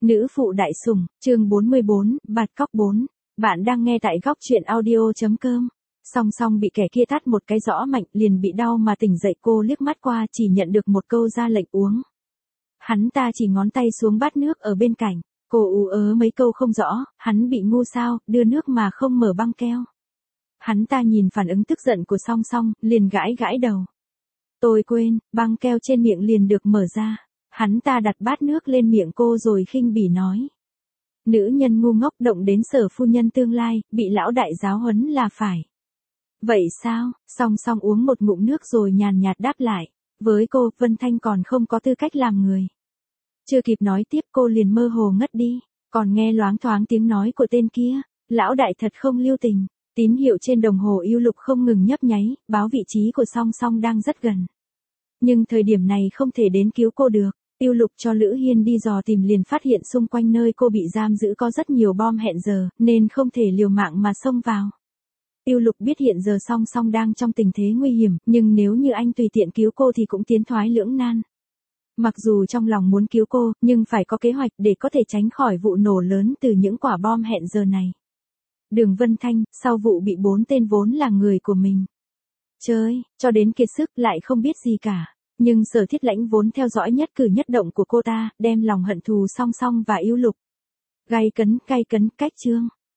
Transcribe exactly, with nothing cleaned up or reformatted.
Nữ phụ đại sủng, chương bốn mươi bốn, bạt cóc bốn. Bạn đang nghe tại góc truyện audio.com. Song song bị kẻ kia tát một cái rõ mạnh, liền bị đau mà tỉnh dậy. Cô liếc mắt qua chỉ nhận được một câu ra lệnh uống. Hắn ta chỉ ngón tay xuống bát nước ở bên cạnh. Cô ú ớ mấy câu không rõ, hắn bị ngu sao, đưa nước mà không mở băng keo. Hắn ta nhìn phản ứng tức giận của song song, liền gãi gãi đầu. Tôi quên, băng keo trên miệng liền được mở ra. Hắn ta đặt bát nước lên miệng cô rồi khinh bỉ nói. Nữ nhân ngu ngốc, động đến Sở phu nhân tương lai, bị lão đại giáo huấn là phải. Vậy sao? Song song uống một ngụm nước rồi nhàn nhạt đáp lại. Với cô, Vân Thanh còn không có tư cách làm người. Chưa kịp nói tiếp cô liền mơ hồ ngất đi. Còn nghe loáng thoáng tiếng nói của tên kia. Lão đại thật không lưu tình. Tín hiệu trên đồng hồ yêu lục không ngừng nhấp nháy, báo vị trí của song song đang rất gần. Nhưng thời điểm này không thể đến cứu cô được. Yêu lục cho Lữ Hiên đi dò tìm liền phát hiện xung quanh nơi cô bị giam giữ có rất nhiều bom hẹn giờ, nên không thể liều mạng mà xông vào. Yêu lục biết hiện giờ song song đang trong tình thế nguy hiểm, nhưng nếu như anh tùy tiện cứu cô thì cũng tiến thoái lưỡng nan. Mặc dù trong lòng muốn cứu cô, nhưng phải có kế hoạch để có thể tránh khỏi vụ nổ lớn từ những quả bom hẹn giờ này. Đường Vân Thanh, sau vụ bị bốn tên vốn là người của mình. Chơi, cho đến kiệt sức lại không biết gì cả. Nhưng Sở Thiết Lãnh vốn theo dõi nhất cử nhất động của cô ta, đem lòng hận thù song song và yêu lục. Gay cấn, cay cấn, cách chương.